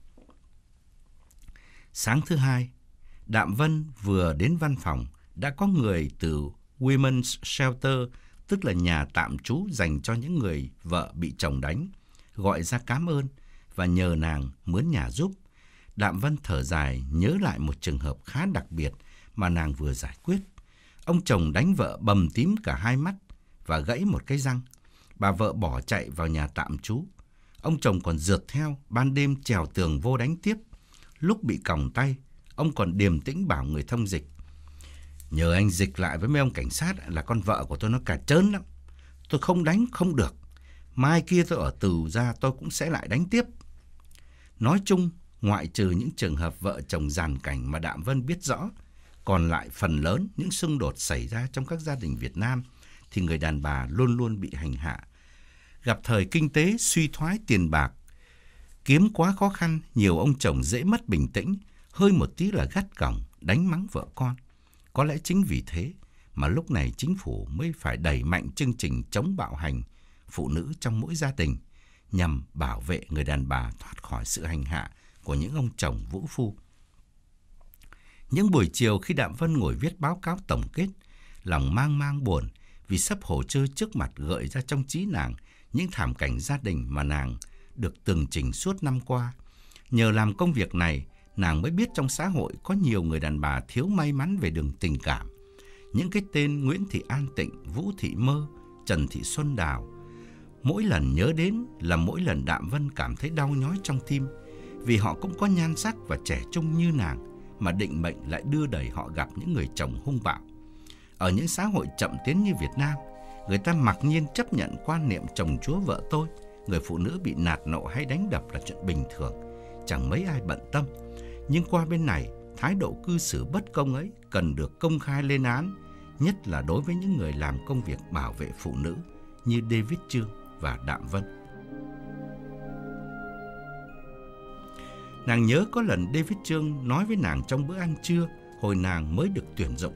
Sáng thứ hai, Đạm Vân vừa đến văn phòng, đã có người từ Women's Shelter, tức là nhà tạm trú dành cho những người vợ bị chồng đánh, gọi ra cảm ơn và nhờ nàng mướn nhà giúp. Đạm Vân thở dài nhớ lại một trường hợp khá đặc biệt mà nàng vừa giải quyết. Ông chồng đánh vợ bầm tím cả hai mắt và gãy một cái răng. Bà vợ bỏ chạy vào nhà tạm trú. Ông chồng còn rượt theo, ban đêm trèo tường vô đánh tiếp. Lúc bị còng tay, ông còn điềm tĩnh bảo người thông dịch: nhờ anh dịch lại với mấy ông cảnh sát là con vợ của tôi nó cà trớn lắm. Tôi không đánh không được. Mai kia tôi ở tù ra tôi cũng sẽ lại đánh tiếp. Nói chung, ngoại trừ những trường hợp vợ chồng giàn cảnh mà Đạm Vân biết rõ, còn lại phần lớn những xung đột xảy ra trong các gia đình Việt Nam thì người đàn bà luôn luôn bị hành hạ. Gặp thời kinh tế suy thoái tiền bạc, kiếm quá khó khăn, nhiều ông chồng dễ mất bình tĩnh, hơi một tí là gắt gỏng, đánh mắng vợ con. Có lẽ chính vì thế mà lúc này chính phủ mới phải đẩy mạnh chương trình chống bạo hành phụ nữ trong mỗi gia đình, nhằm bảo vệ người đàn bà thoát khỏi sự hành hạ của những ông chồng vũ phu. Những buổi chiều khi Đạm Vân ngồi viết báo cáo tổng kết, lòng mang mang buồn vì sắp hồ sơ trước mặt gợi ra trong trí nàng những thảm cảnh gia đình mà nàng được tường trình suốt năm qua. Nhờ làm công việc này, nàng mới biết trong xã hội có nhiều người đàn bà thiếu may mắn về đường tình cảm. Những cái tên Nguyễn Thị An Tịnh, Vũ Thị Mơ, Trần Thị Xuân Đào, mỗi lần nhớ đến là mỗi lần Đạm Vân cảm thấy đau nhói trong tim, vì họ cũng có nhan sắc và trẻ trung như nàng, mà định mệnh lại đưa đẩy họ gặp những người chồng hung bạo. Ở những xã hội chậm tiến như Việt Nam, người ta mặc nhiên chấp nhận quan niệm chồng chúa vợ tôi, người phụ nữ bị nạt nộ hay đánh đập là chuyện bình thường, chẳng mấy ai bận tâm. Nhưng qua bên này, thái độ cư xử bất công ấy cần được công khai lên án, nhất là đối với những người làm công việc bảo vệ phụ nữ như David Chương và Đạm Vân. Nàng nhớ có lần David Chương nói với nàng trong bữa ăn trưa hồi nàng mới được tuyển dụng: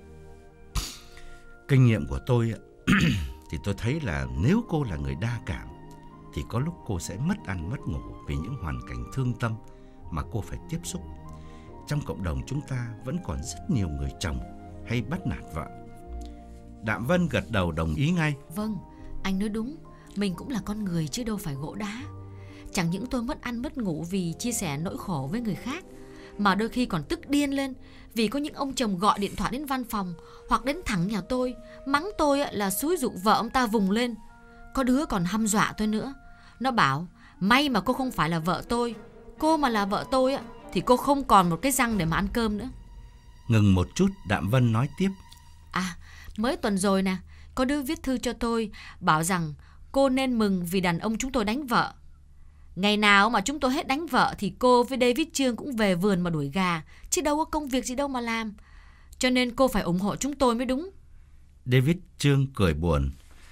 kinh nghiệm của tôi thì tôi thấy là nếu cô là người đa cảm thì có lúc cô sẽ mất ăn mất ngủ vì những hoàn cảnh thương tâm mà cô phải tiếp xúc. Trong cộng đồng chúng ta vẫn còn rất nhiều người chồng hay bắt nạt vợ. Đạm Vân gật đầu đồng ý ngay. Vâng, anh nói đúng. Mình cũng là con người chứ đâu phải gỗ đá. Chẳng những tôi mất ăn mất ngủ vì chia sẻ nỗi khổ với người khác, mà đôi khi còn tức điên lên vì có những ông chồng gọi điện thoại đến văn phòng hoặc đến thẳng nhà tôi, mắng tôi là xúi giục vợ ông ta vùng lên. Có đứa còn hăm dọa tôi nữa. Nó bảo may mà cô không phải là vợ tôi. Cô mà là vợ tôi thì cô không còn một cái răng để mà ăn cơm nữa. Ngừng một chút, Đạm Vân nói tiếp: À, mới tuần rồi nè, có đứa viết thư cho tôi bảo rằng cô nên mừng vì đàn ông chúng tôi đánh vợ. Ngày nào mà chúng tôi hết đánh vợ thì cô với David Chương cũng về vườn mà đuổi gà, chứ đâu có công việc gì đâu mà làm. Cho nên cô phải ủng hộ chúng tôi mới đúng. David Chương cười buồn.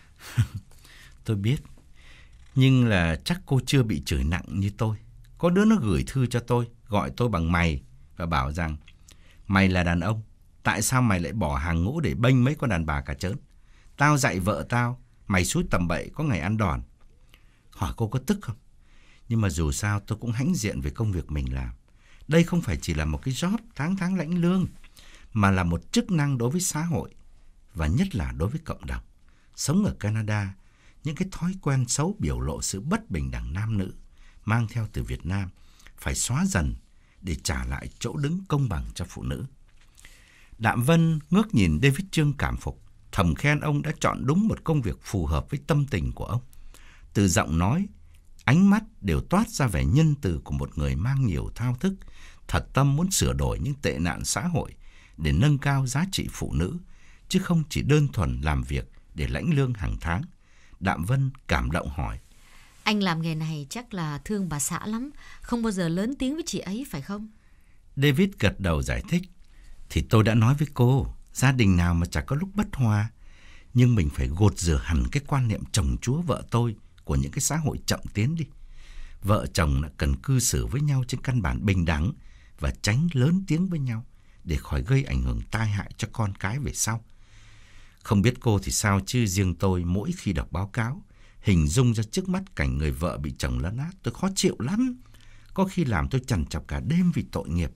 Tôi biết, nhưng là chắc cô chưa bị chửi nặng như tôi. Có đứa nó gửi thư cho tôi, gọi tôi bằng mày và bảo rằng mày là đàn ông, tại sao mày lại bỏ hàng ngũ để bênh mấy con đàn bà cả trớn? Tao dạy vợ tao, mày xúi tầm bậy có ngày ăn đòn. Hỏi cô có tức không? Nhưng mà dù sao tôi cũng hãnh diện về công việc mình làm. Đây không phải chỉ là một cái job tháng tháng lãnh lương, mà là một chức năng đối với xã hội, và nhất là đối với cộng đồng. Sống ở Canada, những cái thói quen xấu biểu lộ sự bất bình đẳng nam nữ mang theo từ Việt Nam phải xóa dần để trả lại chỗ đứng công bằng cho phụ nữ. Đạm Vân ngước nhìn David Chương cảm phục, thầm khen ông đã chọn đúng một công việc phù hợp với tâm tình của ông. Từ giọng nói, ánh mắt đều toát ra vẻ nhân từ của một người mang nhiều thao thức, thật tâm muốn sửa đổi những tệ nạn xã hội để nâng cao giá trị phụ nữ, chứ không chỉ đơn thuần làm việc để lãnh lương hàng tháng. Đạm Vân cảm động hỏi: Anh làm nghề này chắc là thương bà xã lắm, không bao giờ lớn tiếng với chị ấy phải không? David gật đầu giải thích: Thì tôi đã nói với cô, gia đình nào mà chả có lúc bất hòa, nhưng mình phải gột rửa hẳn cái quan niệm chồng chúa vợ tôi của những cái xã hội chậm tiến đi. Vợ chồng cần cư xử với nhau trên căn bản bình đẳng và tránh lớn tiếng với nhau để khỏi gây ảnh hưởng tai hại cho con cái về sau. Không biết cô thì sao, chứ riêng tôi mỗi khi đọc báo cáo, hình dung ra trước mắt cảnh người vợ bị chồng lấn át, tôi khó chịu lắm. Có khi làm tôi trằn trọc cả đêm vì tội nghiệp.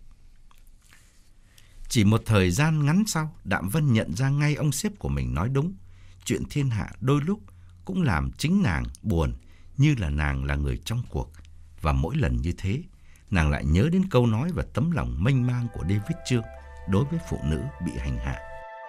Chỉ một thời gian ngắn sau, Đạm Vân nhận ra ngay ông sếp của mình nói đúng. Chuyện thiên hạ đôi lúc cũng làm chính nàng buồn, như là nàng là người trong cuộc. Và mỗi lần như thế, nàng lại nhớ đến câu nói và tấm lòng mênh mang của David Chương đối với phụ nữ bị hành hạ.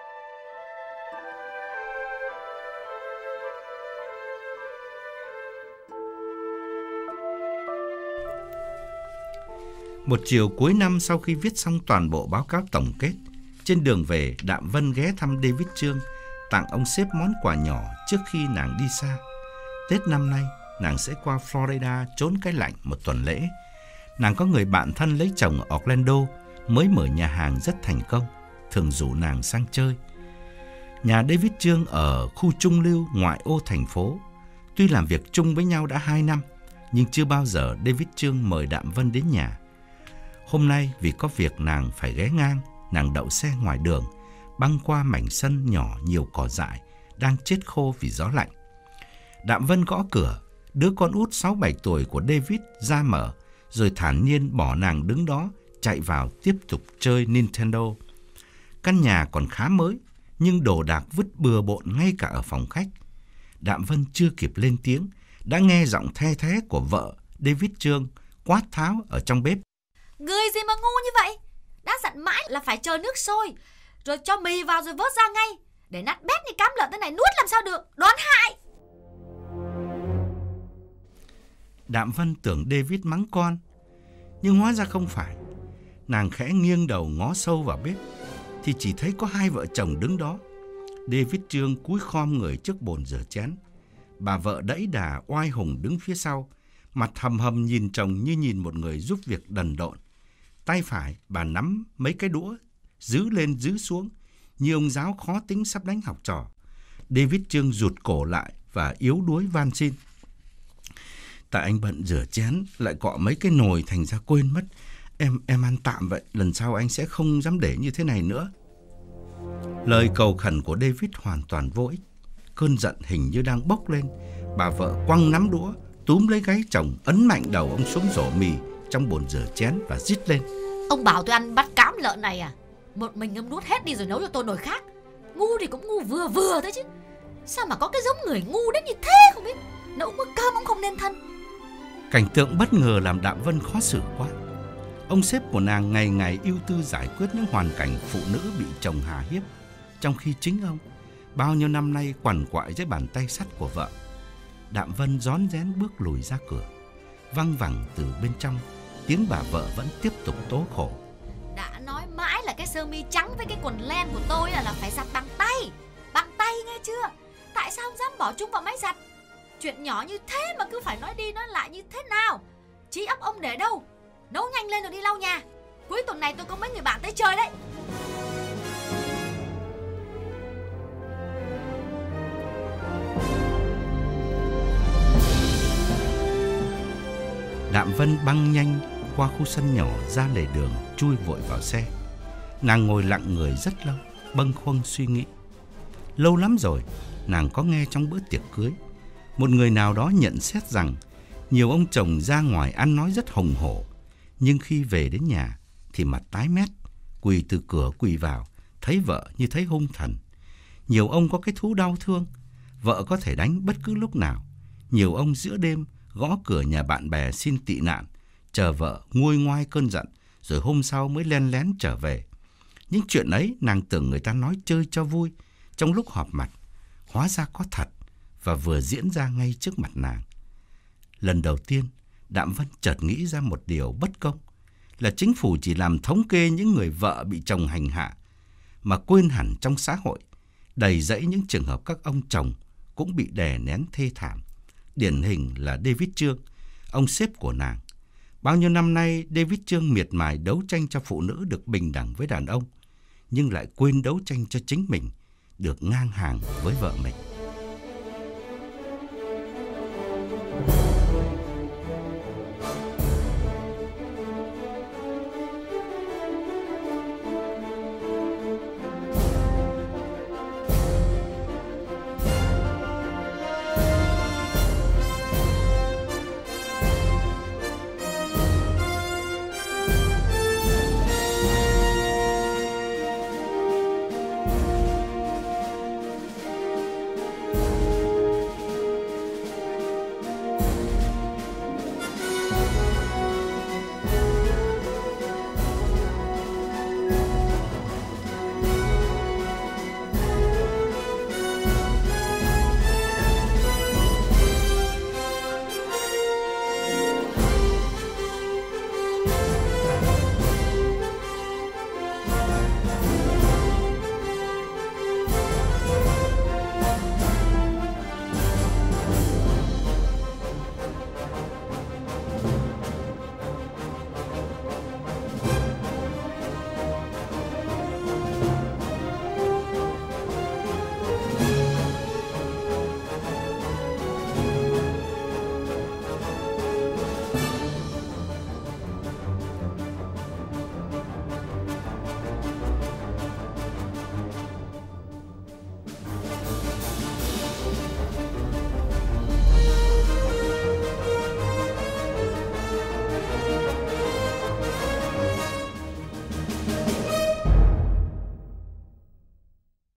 Một chiều cuối năm, sau khi viết xong toàn bộ báo cáo tổng kết, trên đường về, Đạm Vân ghé thăm David Chương, tặng ông sếp món quà nhỏ trước khi nàng đi xa. Tết năm nay, nàng sẽ qua Florida trốn cái lạnh một tuần lễ. Nàng có người bạn thân lấy chồng ở Orlando, mới mở nhà hàng rất thành công, thường rủ nàng sang chơi. Nhà David Chương ở khu trung lưu ngoại ô thành phố. Tuy làm việc chung với nhau đã hai năm, nhưng chưa bao giờ David Chương mời Đạm Vân đến nhà. Hôm nay vì có việc nàng phải ghé ngang, nàng đậu xe ngoài đường, băng qua mảnh sân nhỏ nhiều cỏ dại, đang chết khô vì gió lạnh. Đạm Vân gõ cửa, đứa con út sáu bảy tuổi của David ra mở, rồi thản nhiên bỏ nàng đứng đó, chạy vào tiếp tục chơi Nintendo. Căn nhà còn khá mới, nhưng đồ đạc vứt bừa bộn ngay cả ở phòng khách. Đạm Vân chưa kịp lên tiếng, đã nghe giọng the thé của vợ David Chương quát tháo ở trong bếp. Người gì mà ngu như vậy? Đã dặn mãi là phải chờ nước sôi, rồi cho mì vào rồi vớt ra ngay. Để nát bét như cám lợn thế này nuốt làm sao được, đoán hại. Đạm Vân tưởng David mắng con, nhưng hóa ra không phải. Nàng khẽ nghiêng đầu ngó sâu vào bếp, thì chỉ thấy có hai vợ chồng đứng đó. David Trương cúi khom người trước bồn rửa chén. Bà vợ đẫy đà oai hùng đứng phía sau, mặt hầm hầm nhìn chồng như nhìn một người giúp việc đần độn. Tay phải bà nắm mấy cái đũa, giữ lên giữ xuống, như ông giáo khó tính sắp đánh học trò. David Trương rụt cổ lại và yếu đuối van xin. Tại anh bận rửa chén, lại cọ mấy cái nồi thành ra quên mất. Em em ăn tạm vậy, lần sau anh sẽ không dám để như thế này nữa. Lời cầu khẩn của David hoàn toàn vô ích. Cơn giận hình như đang bốc lên. Bà vợ quăng nắm đũa, túm lấy gáy chồng, ấn mạnh đầu ông xuống rổ mì trong bồn rửa chén và rít lên. Ông bảo tôi ăn bát cám lợn này à? Một mình ông nuốt hết đi rồi nấu cho tôi nồi khác. Ngu thì cũng ngu vừa vừa thôi chứ. Sao mà có cái giống người ngu đến như thế không biết. Nấu bữa cơm ông không nên thân. Cảnh tượng bất ngờ làm Đạm Vân khó xử quá. Ông sếp của nàng ngày ngày ưu tư giải quyết những hoàn cảnh phụ nữ bị chồng hà hiếp, trong khi chính ông bao nhiêu năm nay quằn quại dưới bàn tay sắt của vợ. Đạm Vân rón rén bước lùi ra cửa. Văng vẳng từ bên trong, tiếng bà vợ vẫn tiếp tục tố khổ. Đã nói mãi là cái sơ mi trắng với cái quần len của tôi là, là phải giặt bằng tay. Bằng tay nghe chưa? Tại sao không dám bỏ chúng vào máy giặt? Chuyện nhỏ như thế mà cứ phải nói đi nói lại như thế nào? Trí óc ông để đâu? Nấu nhanh lên rồi đi lau nhà. Cuối tuần này tôi có mấy người bạn tới chơi đấy. Đạm Vân băng nhanh qua khu sân nhỏ ra lề đường, chui vội vào xe. Nàng ngồi lặng người rất lâu, bâng khuâng suy nghĩ. Lâu lắm rồi nàng có nghe trong bữa tiệc cưới, một người nào đó nhận xét rằng nhiều ông chồng ra ngoài ăn nói rất hùng hổ, nhưng khi về đến nhà thì mặt tái mét, quỳ từ cửa quỳ vào, thấy vợ như thấy hung thần. Nhiều ông có cái thú đau thương, vợ có thể đánh bất cứ lúc nào. Nhiều ông giữa đêm gõ cửa nhà bạn bè xin tị nạn, chờ vợ nguôi ngoai cơn giận, rồi hôm sau mới len lén trở về. Những chuyện ấy nàng tưởng người ta nói chơi cho vui trong lúc họp mặt, hóa ra có thật và vừa diễn ra ngay trước mặt nàng. Lần đầu tiên, Đạm Vân chợt nghĩ ra một điều bất công, là chính phủ chỉ làm thống kê những người vợ bị chồng hành hạ, mà quên hẳn trong xã hội đầy rẫy những trường hợp các ông chồng cũng bị đè nén thê thảm. Điển hình là David Trương, ông sếp của nàng. Bao nhiêu năm nay, David Trương miệt mài đấu tranh cho phụ nữ được bình đẳng với đàn ông, nhưng lại quên đấu tranh cho chính mình được ngang hàng với vợ mình.